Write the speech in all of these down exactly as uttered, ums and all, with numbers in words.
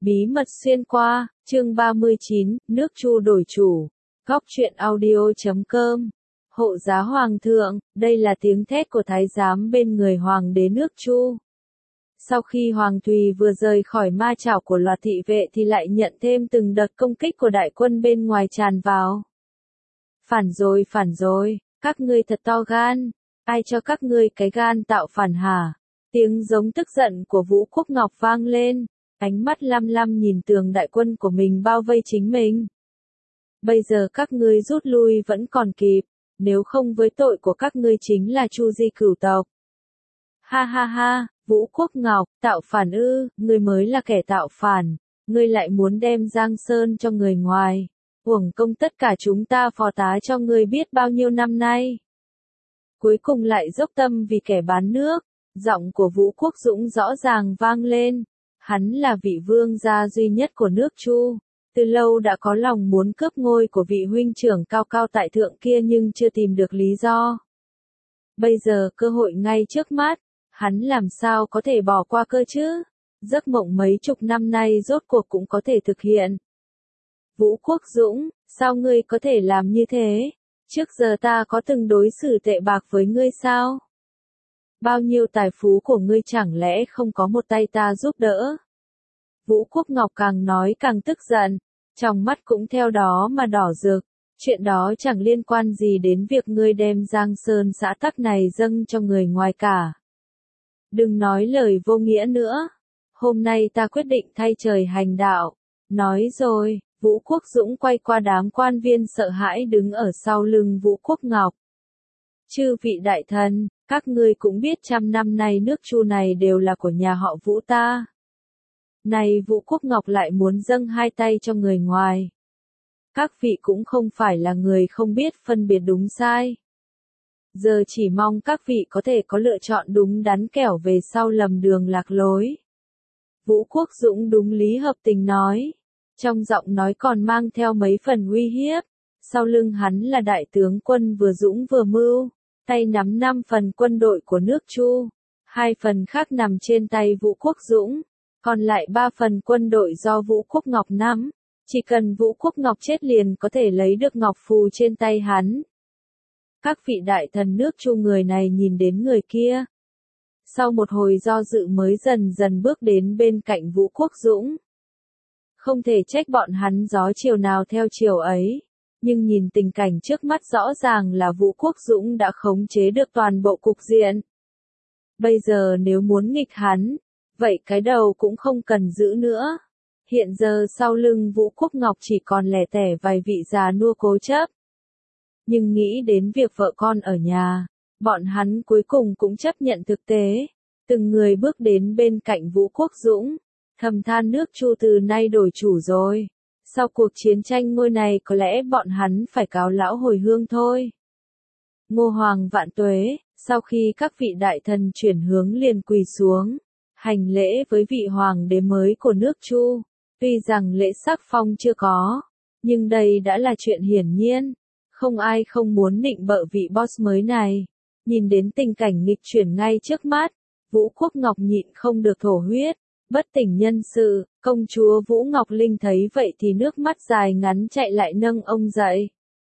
Bí mật xuyên qua, chương ba mươi chín, nước Chu đổi chủ. Góc truyện audio chấm com. Hộ giá hoàng thượng, đây là tiếng thét của thái giám bên người hoàng đế nước Chu. Sau khi Hoàng Thùy vừa rời khỏi ma chảo của loạt thị vệ thì lại nhận thêm từng đợt công kích của đại quân bên ngoài tràn vào. Phản rồi, phản rồi, các ngươi thật to gan, ai cho các ngươi cái gan tạo phản hả? Tiếng giống tức giận của Vũ Quốc Ngọc vang lên, ánh mắt lam lam nhìn tường đại quân của mình bao vây chính mình. Bây giờ các ngươi rút lui vẫn còn kịp, nếu không với tội của các ngươi chính là Chu di cửu tộc. Ha ha ha, Vũ Quốc Ngọc, tạo phản ư, ngươi mới là kẻ tạo phản, ngươi lại muốn đem Giang Sơn cho người ngoài, uổng công tất cả chúng ta phò tá cho ngươi biết bao nhiêu năm nay. Cuối cùng lại dốc tâm vì kẻ bán nước, giọng của Vũ Quốc Dũng rõ ràng vang lên, hắn là vị vương gia duy nhất của nước Chu, từ lâu đã có lòng muốn cướp ngôi của vị huynh trưởng cao cao tại thượng kia nhưng chưa tìm được lý do. Bây giờ cơ hội ngay trước mắt, hắn làm sao có thể bỏ qua cơ chứ? Giấc mộng mấy chục năm nay rốt cuộc cũng có thể thực hiện. Vũ Quốc Dũng, sao ngươi có thể làm như thế? Trước giờ ta có từng đối xử tệ bạc với ngươi sao? Bao nhiêu tài phú của ngươi chẳng lẽ không có một tay ta giúp đỡ? Vũ Quốc Ngọc càng nói càng tức giận, trong mắt cũng theo đó mà đỏ rực. Chuyện đó chẳng liên quan gì đến việc ngươi đem Giang Sơn xã tắc này dâng cho người ngoài cả. Đừng nói lời vô nghĩa nữa. Hôm nay ta quyết định thay trời hành đạo. Nói rồi, Vũ Quốc Dũng quay qua đám quan viên sợ hãi đứng ở sau lưng Vũ Quốc Ngọc. Chư vị đại thần, các ngươi cũng biết trăm năm nay nước Chu này đều là của nhà họ Vũ ta. Này Vũ Quốc Ngọc lại muốn dâng hai tay cho người ngoài. Các vị cũng không phải là người không biết phân biệt đúng sai. Giờ chỉ mong các vị có thể có lựa chọn đúng đắn kẻo về sau lầm đường lạc lối. Vũ Quốc Dũng đúng lý hợp tình nói. Trong giọng nói còn mang theo mấy phần uy hiếp. Sau lưng hắn là đại tướng quân vừa dũng vừa mưu, tay nắm năm phần quân đội của nước Chu. Hai phần khác nằm trên tay Vũ Quốc Dũng, còn lại ba phần quân đội do Vũ Quốc Ngọc nắm. Chỉ cần Vũ Quốc Ngọc chết liền có thể lấy được ngọc phù trên tay hắn. Các vị đại thần nước Chu người này nhìn đến người kia. Sau một hồi do dự mới dần dần bước đến bên cạnh Vũ Quốc Dũng. Không thể trách bọn hắn gió chiều nào theo chiều ấy. Nhưng nhìn tình cảnh trước mắt rõ ràng là Vũ Quốc Dũng đã khống chế được toàn bộ cục diện. Bây giờ nếu muốn nghịch hắn, vậy cái đầu cũng không cần giữ nữa. Hiện giờ sau lưng Vũ Quốc Ngọc chỉ còn lẻ tẻ vài vị già nua cố chấp. Nhưng nghĩ đến việc vợ con ở nhà, bọn hắn cuối cùng cũng chấp nhận thực tế. Từng người bước đến bên cạnh Vũ Quốc Dũng, thầm than nước Chu từ nay đổi chủ rồi. Sau cuộc chiến tranh ngôi này có lẽ bọn hắn phải cáo lão hồi hương thôi. Ngô Hoàng vạn tuế, sau khi các vị đại thần chuyển hướng liền quỳ xuống, hành lễ với vị hoàng đế mới của nước Chu. Tuy rằng lễ sắc phong chưa có, nhưng đây đã là chuyện hiển nhiên. Không ai không muốn nịnh bợ vị boss mới này. Nhìn đến tình cảnh nghịch chuyển ngay trước mắt, Vũ Quốc Ngọc nhịn không được thổ huyết. Bất tỉnh nhân sự, công chúa Vũ Ngọc Linh thấy vậy thì nước mắt dài ngắn chạy lại nâng ông dậy.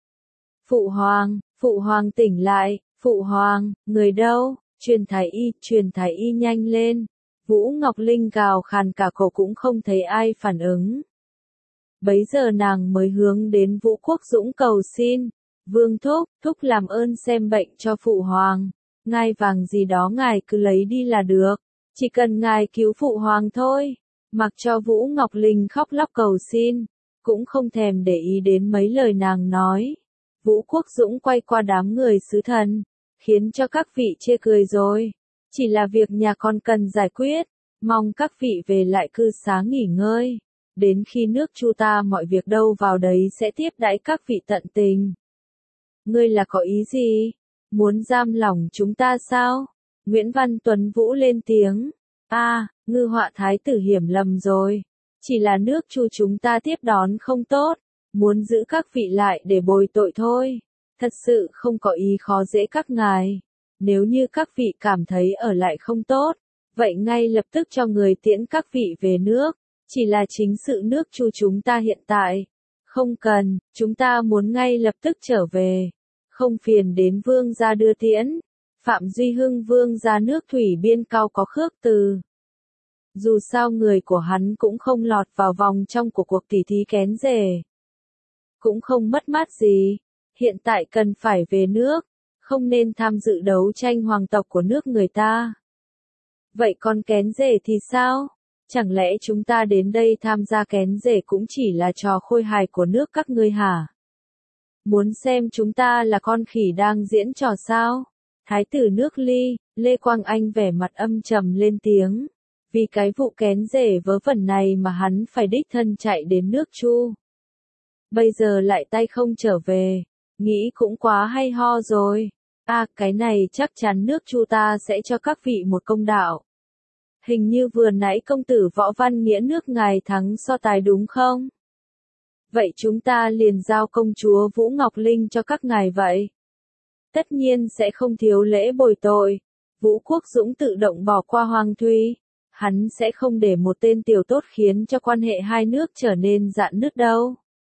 Phụ hoàng, phụ hoàng tỉnh lại, phụ hoàng, người đâu, truyền thái y, truyền thái y nhanh lên. Vũ Ngọc Linh gào khàn cả cổ cũng không thấy ai phản ứng. Bấy giờ nàng mới hướng đến Vũ Quốc Dũng cầu xin. Vương thúc, thúc làm ơn xem bệnh cho phụ hoàng. Ngai vàng gì đó ngài cứ lấy đi là được. Chỉ cần ngài cứu phụ hoàng thôi. Mặc cho Vũ Ngọc Linh khóc lóc cầu xin, cũng không thèm để ý đến mấy lời nàng nói. Vũ Quốc Dũng quay qua đám người sứ thần, khiến cho các vị chê cười rồi. Chỉ là việc nhà con cần giải quyết, mong các vị về lại cư xá nghỉ ngơi. Đến khi nước Chu ta mọi việc đâu vào đấy sẽ tiếp đãi các vị tận tình. Ngươi là có ý gì? Muốn giam lỏng chúng ta sao? Nguyễn Văn Tuấn Vũ lên tiếng. A, à, Ngư Họa thái tử hiểm lầm rồi. Chỉ là nước Chu chúng ta tiếp đón không tốt, muốn giữ các vị lại để bồi tội thôi. Thật sự không có ý khó dễ các ngài. Nếu như các vị cảm thấy ở lại không tốt, vậy ngay lập tức cho người tiễn các vị về nước. Chỉ là chính sự nước Chu chúng ta hiện tại. Không cần, chúng ta muốn ngay lập tức trở về. Không phiền đến vương gia đưa tiễn. Phạm Duy Hưng vương gia nước thủy biên cao có khước từ. Dù sao người của hắn cũng không lọt vào vòng trong của cuộc tỉ thí kén rể. Cũng không mất mát gì. Hiện tại cần phải về nước. Không nên tham dự đấu tranh hoàng tộc của nước người ta. Vậy còn kén rể thì sao? Chẳng lẽ chúng ta đến đây tham gia kén rể cũng chỉ là trò khôi hài của nước các ngươi hả? Muốn xem chúng ta là con khỉ đang diễn trò sao? Thái tử nước Ly, Lê Quang Anh vẻ mặt âm trầm lên tiếng. Vì cái vụ kén rể vớ vẩn này mà hắn phải đích thân chạy đến nước Chu. Bây giờ lại tay không trở về. Nghĩ cũng quá hay ho rồi. À, cái này chắc chắn nước Chu ta sẽ cho các vị một công đạo. Hình như vừa nãy công tử Võ Văn Nghĩa nước ngài thắng so tài đúng không? Vậy chúng ta liền giao công chúa Vũ Ngọc Linh cho các ngài vậy. Tất nhiên sẽ không thiếu lễ bồi tội. Vũ Quốc Dũng tự động bỏ qua Hoàng Thùy. Hắn sẽ không để một tên tiểu tốt khiến cho quan hệ hai nước trở nên rạn nứt đâu.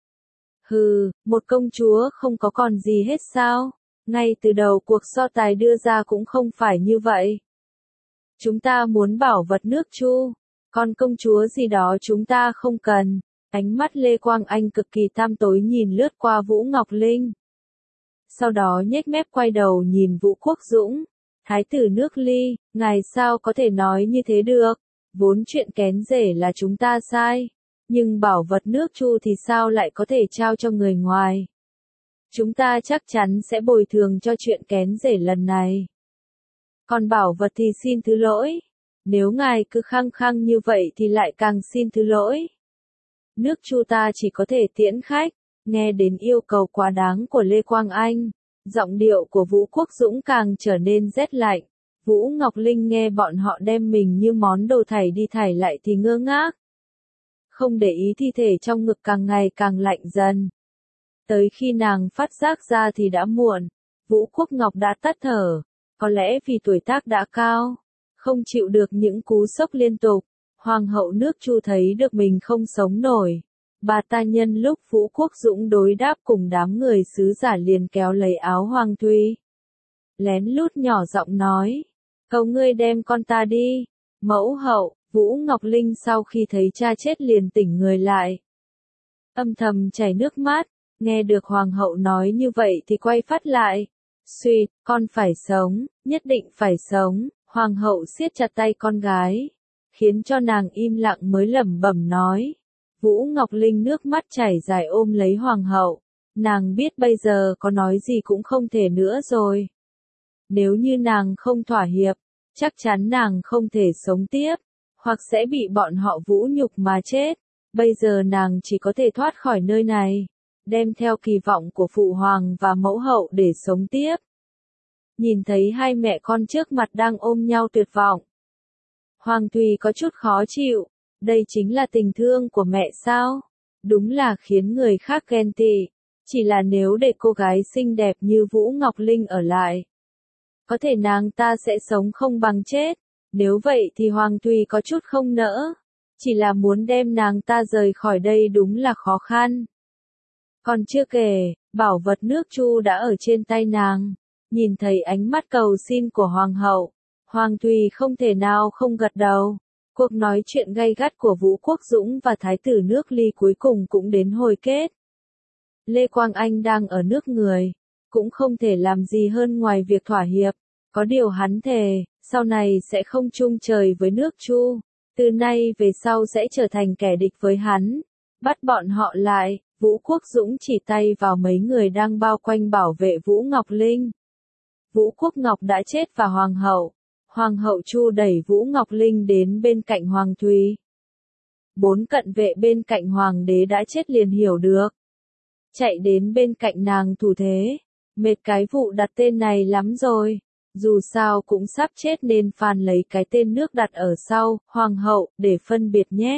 Hừ, một công chúa không có còn gì hết sao? Ngay từ đầu cuộc so tài đưa ra cũng không phải như vậy. Chúng ta muốn bảo vật nước Chu, còn công chúa gì đó chúng ta không cần. Ánh mắt Lê Quang Anh cực kỳ tăm tối nhìn lướt qua Vũ Ngọc Linh. Sau đó nhếch mép quay đầu nhìn Vũ Quốc Dũng. Thái tử nước Ly, ngài sao có thể nói như thế được? Vốn chuyện kén rể là chúng ta sai. Nhưng bảo vật nước Chu thì sao lại có thể trao cho người ngoài? Chúng ta chắc chắn sẽ bồi thường cho chuyện kén rể lần này. Còn bảo vật thì xin thứ lỗi. Nếu ngài cứ khăng khăng như vậy thì lại càng xin thứ lỗi. Nước Chu ta chỉ có thể tiễn khách. Nghe đến yêu cầu quá đáng của Lê Quang Anh, giọng điệu của Vũ Quốc Dũng càng trở nên rét lạnh. Vũ Ngọc Linh nghe bọn họ đem mình như món đồ thảy đi thảy lại thì ngơ ngác. Không để ý thi thể trong ngực càng ngày càng lạnh dần. Tới khi nàng phát giác ra thì đã muộn. Vũ Quốc Ngọc đã tắt thở. Có lẽ vì tuổi tác đã cao, không chịu được những cú sốc liên tục. Hoàng hậu nước Chu thấy được mình không sống nổi. Bà ta nhân lúc Vũ Quốc Dũng đối đáp cùng đám người sứ giả liền kéo lấy áo Hoàng Thùy. Lén lút nhỏ giọng nói. Cầu ngươi đem con ta đi. Mẫu hậu, Vũ Ngọc Linh sau khi thấy cha chết liền tỉnh người lại. Âm thầm chảy nước mắt, nghe được Hoàng hậu nói như vậy thì quay phát lại. Suýt, con phải sống, nhất định phải sống. Hoàng hậu siết chặt tay con gái, khiến cho nàng im lặng mới lẩm bẩm nói. Vũ Ngọc Linh nước mắt chảy dài ôm lấy Hoàng hậu. Nàng biết bây giờ có nói gì cũng không thể nữa rồi. Nếu như nàng không thỏa hiệp, chắc chắn nàng không thể sống tiếp, hoặc sẽ bị bọn họ vũ nhục mà chết. Bây giờ nàng chỉ có thể thoát khỏi nơi này, đem theo kỳ vọng của phụ hoàng và mẫu hậu để sống tiếp. Nhìn thấy hai mẹ con trước mặt đang ôm nhau tuyệt vọng, Hoàng Thùy có chút khó chịu. Đây chính là tình thương của mẹ sao? Đúng là khiến người khác ghen tị. Chỉ là nếu để cô gái xinh đẹp như Vũ Ngọc Linh ở lại, có thể nàng ta sẽ sống không bằng chết. Nếu vậy thì Hoàng Thùy có chút không nỡ. Chỉ là muốn đem nàng ta rời khỏi đây đúng là khó khăn. Còn chưa kể, bảo vật nước Chu đã ở trên tay nàng. Nhìn thấy ánh mắt cầu xin của Hoàng hậu, Hoàng Thùy không thể nào không gật đầu. Cuộc nói chuyện gay gắt của Vũ Quốc Dũng và Thái tử nước Ly cuối cùng cũng đến hồi kết. Lê Quang Anh đang ở nước người, cũng không thể làm gì hơn ngoài việc thỏa hiệp. Có điều hắn thề, sau này sẽ không chung trời với nước Chu. Từ nay về sau sẽ trở thành kẻ địch với hắn. Bắt bọn họ lại, Vũ Quốc Dũng chỉ tay vào mấy người đang bao quanh bảo vệ Vũ Ngọc Linh. Vũ Quốc Ngọc đã chết và Hoàng hậu. Hoàng hậu Chu đẩy Vũ Ngọc Linh đến bên cạnh Hoàng Thùy. Bốn cận vệ bên cạnh Hoàng đế đã chết liền hiểu được. Chạy đến bên cạnh nàng thủ thế. Mệt cái vụ đặt tên này lắm rồi. Dù sao cũng sắp chết nên phàn lấy cái tên nước đặt ở sau, Hoàng hậu, để phân biệt nhé.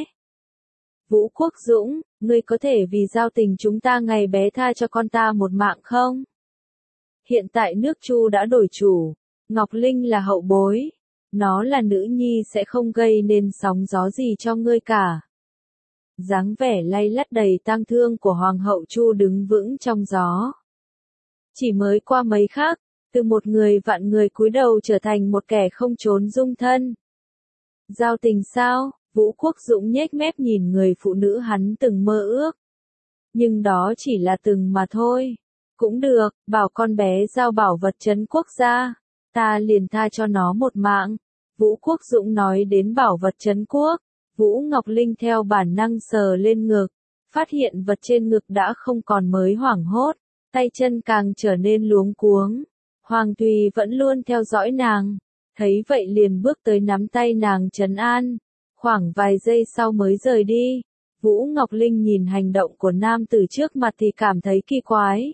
Vũ Quốc Dũng, ngươi có thể vì giao tình chúng ta ngày bé tha cho con ta một mạng không? Hiện tại nước Chu đã đổi chủ. Ngọc Linh là hậu bối. Nó là nữ nhi sẽ không gây nên sóng gió gì cho ngươi cả. dáng vẻ lay lắt đầy tang thương của Hoàng hậu Chu đứng vững trong gió. Chỉ mới qua mấy khắc, từ một người vạn người cúi đầu trở thành một kẻ không trốn dung thân. Giao tình sao? Vũ Quốc Dũng nhếch mép nhìn người phụ nữ hắn từng mơ ước. Nhưng đó chỉ là từng mà thôi. Cũng được, bảo con bé giao bảo vật trấn quốc gia, ta liền tha cho nó một mạng. Vũ Quốc Dũng nói đến bảo vật trấn quốc, Vũ Ngọc Linh theo bản năng sờ lên ngực, phát hiện vật trên ngực đã không còn mới hoảng hốt, tay chân càng trở nên luống cuống. Hoàng Tùy vẫn luôn theo dõi nàng, thấy vậy liền bước tới nắm tay nàng trấn an, khoảng vài giây sau mới rời đi. Vũ Ngọc Linh nhìn hành động của nam tử trước mặt thì cảm thấy kỳ quái.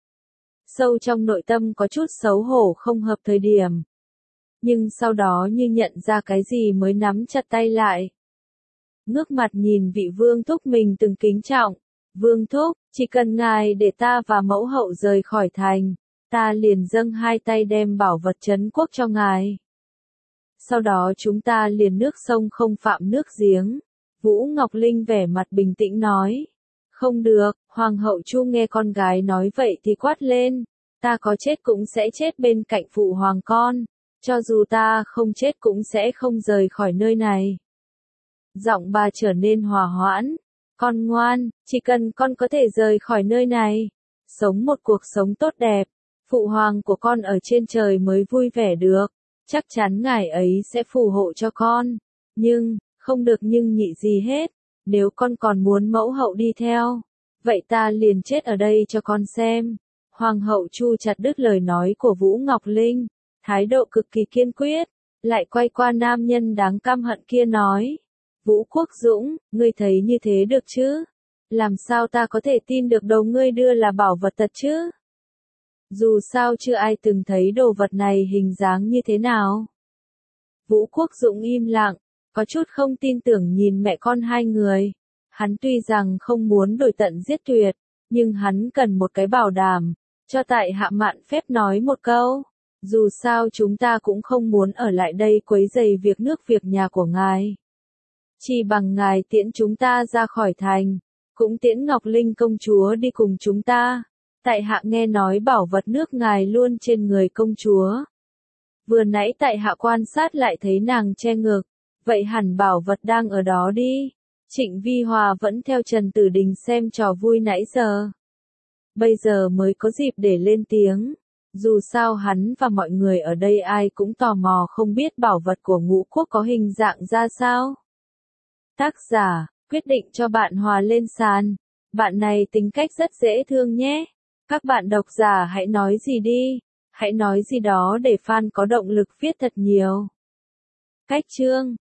Sâu trong nội tâm có chút xấu hổ không hợp thời điểm. Nhưng sau đó như nhận ra cái gì mới nắm chặt tay lại. Ngước mặt nhìn vị vương thúc mình từng kính trọng. Vương thúc, chỉ cần ngài để ta và mẫu hậu rời khỏi thành, ta liền dâng hai tay đem bảo vật trấn quốc cho ngài. Sau đó chúng ta liền nước sông không phạm nước giếng. Vũ Ngọc Linh vẻ mặt bình tĩnh nói. Không được, Hoàng hậu Chu nghe con gái nói vậy thì quát lên. Ta có chết cũng sẽ chết bên cạnh phụ hoàng con. Cho dù ta không chết cũng sẽ không rời khỏi nơi này. Giọng bà trở nên hòa hoãn. Con ngoan, chỉ cần con có thể rời khỏi nơi này, sống một cuộc sống tốt đẹp, phụ hoàng của con ở trên trời mới vui vẻ được. Chắc chắn ngài ấy sẽ phù hộ cho con. Nhưng, không được nhưng nhị gì hết. Nếu con còn muốn mẫu hậu đi theo, vậy ta liền chết ở đây cho con xem. Hoàng hậu Chu chặt đứt lời nói của Vũ Ngọc Linh, thái độ cực kỳ kiên quyết, lại quay qua nam nhân đáng căm hận kia nói. Vũ Quốc Dũng, ngươi thấy như thế được chứ? Làm sao ta có thể tin được đầu ngươi đưa là bảo vật thật chứ? Dù sao chưa ai từng thấy đồ vật này hình dáng như thế nào. Vũ Quốc Dũng im lặng, có chút không tin tưởng nhìn mẹ con hai người. Hắn tuy rằng không muốn đổi tận giết tuyệt, nhưng hắn cần một cái bảo đảm, cho tại hạ mạn phép nói một câu. Dù sao chúng ta cũng không muốn ở lại đây quấy rầy việc nước việc nhà của ngài. Chỉ bằng ngài tiễn chúng ta ra khỏi thành, cũng tiễn Ngọc Linh công chúa đi cùng chúng ta. Tại hạ nghe nói bảo vật nước ngài luôn trên người công chúa. Vừa nãy tại hạ quan sát lại thấy nàng che ngực, vậy hẳn bảo vật đang ở đó đi. Trịnh Vi Hòa vẫn theo Trần Tử Đình xem trò vui nãy giờ. Bây giờ mới có dịp để lên tiếng. Dù sao hắn và mọi người ở đây ai cũng tò mò không biết bảo vật của Ngũ Quốc có hình dạng ra sao. Tác giả, quyết định cho bạn Hòa lên sàn. Bạn này tính cách rất dễ thương nhé. Các bạn độc giả hãy nói gì đi. Hãy nói gì đó để fan có động lực viết thật nhiều. Cách chương